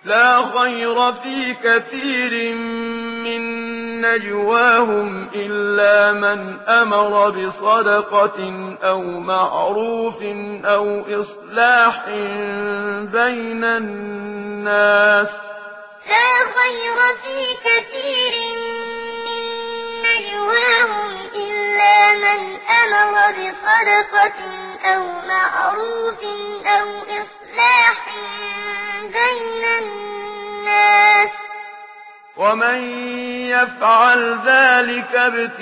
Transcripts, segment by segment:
لا خير في كثير من نجواهم إلا من أمر بصدقة أو معروف أو إصلاح بين الناس. لا خير في كثير من نجواهم إلا من أمر بصدقة أو معروف أو إصلاح بين الناس. ومن يفعل ذلك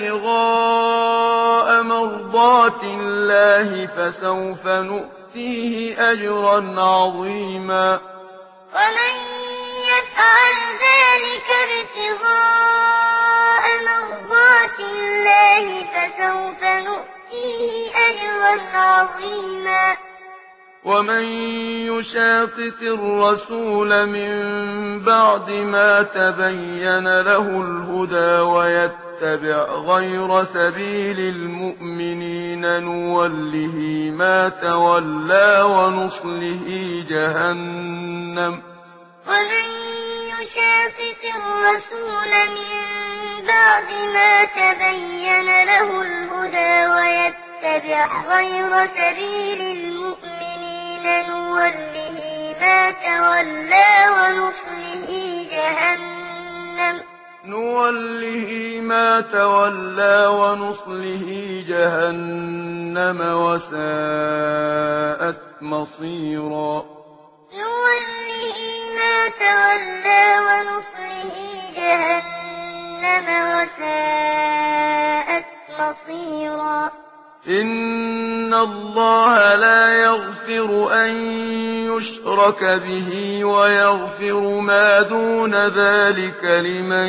ابتغاء مرضات الله فسوف نؤتيه أجرا عظيما. ومن يفعل ذلك ابتغاء مرضات الله فسوف نؤتيه أجرا عظيما. ومن يشاقق الرسول من بعد ما تبين له الهدى ويتبع غير سبيل المؤمنين نوله ما تولى ونصله جهنم. ومن يشاقق الرسول من بعد ما تبين له الهدى ويتبع غير سبيل المؤمنين نوله ما تولى ونصله جهنم. نوله ما تولى ونصله جهنم وساءت مصيرا. نوله ما تولى ونصله جهنم وساءت مصيرا. إن الله لا يغفر أن يشرك به ويغفر ما دون ذلك لمن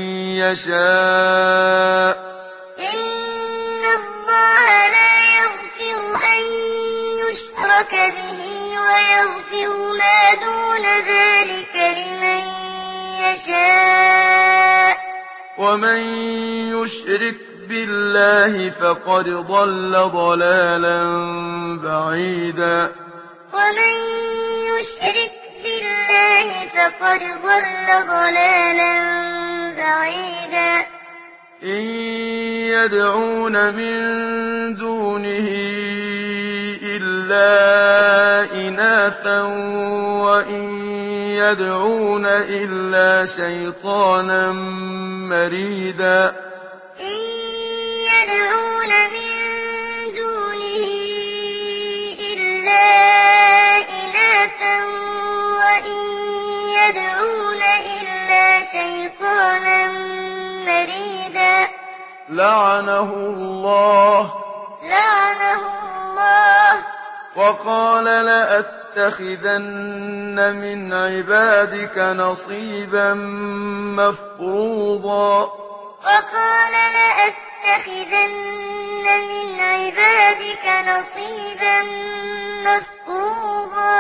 يشاء. إن الله لا يغفر أن يشرك به ويغفر ما دون ذلك لمن يشاء. ومن يشرك بالله فقد ضل ضلالا بعيدا. ومن يشرك بالله فقد ضل ضلالا بعيدا. إن يدعون من دونه إلا إناثا وإن يدعون إلا شيطانا مريدا. إن يدعون من دونه إلا إناثا وإن يدعون إلا شيطانا مريدا. لعنه الله وقال لأتخذن من عبادك نصيبا مفروضا. وقال لأتخذن من عبادك نصيبا مفروضا.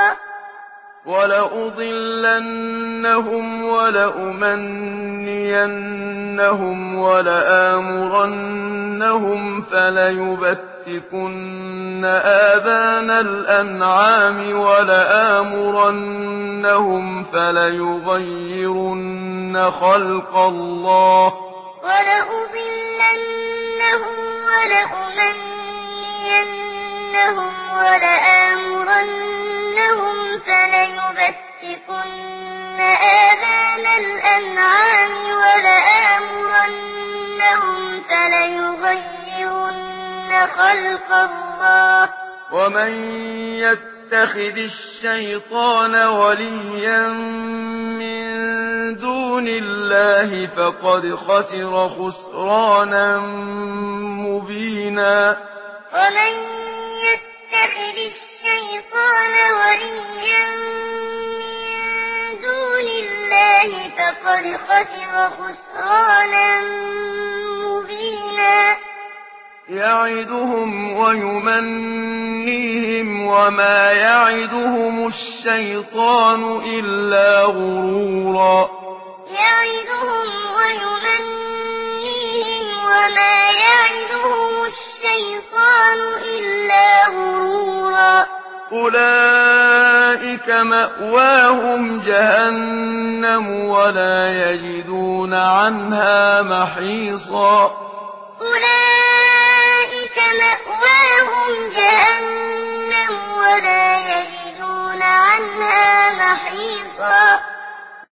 ولأضلنهم ولأمنينهم ولآمرنهم فليبتكن آذان الأنعام ولآمرنهم فليغيرن خلق الله. ولأضلنهم ولأمنينهم ولآمرنهم فليبتكن آذان الأنعام ولآمرنهم فليغيرن خلق الله. ومن يتخذ الشيطان وليا من دون الله فقد خسر خسرانا مبينا. ومن يتخذ الشيطان وليا من دون الله فقد خسر خسرانا مبينا. يعدهم ويمنيهم وما يعدهم الشيطان إلا غرورا. يعدهم ويمنيهم وما يعدهم الشيطان إلا غرورا. أولئك أولئك مأواهم جهنم ولا يجدون عنها محيصا أولئك مأواهم جهنم ولا يجدون عنها محيصا